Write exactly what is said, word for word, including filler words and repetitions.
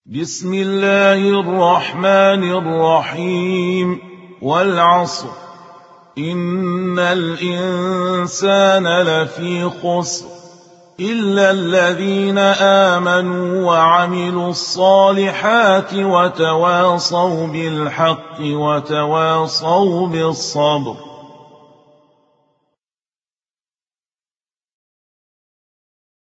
بسم الله الرحمن الرحيم. والعصر إن الإنسان لفي خسر إلا الذين آمنوا وعملوا الصالحات وتواصوا بالحق وتواصوا بالصبر.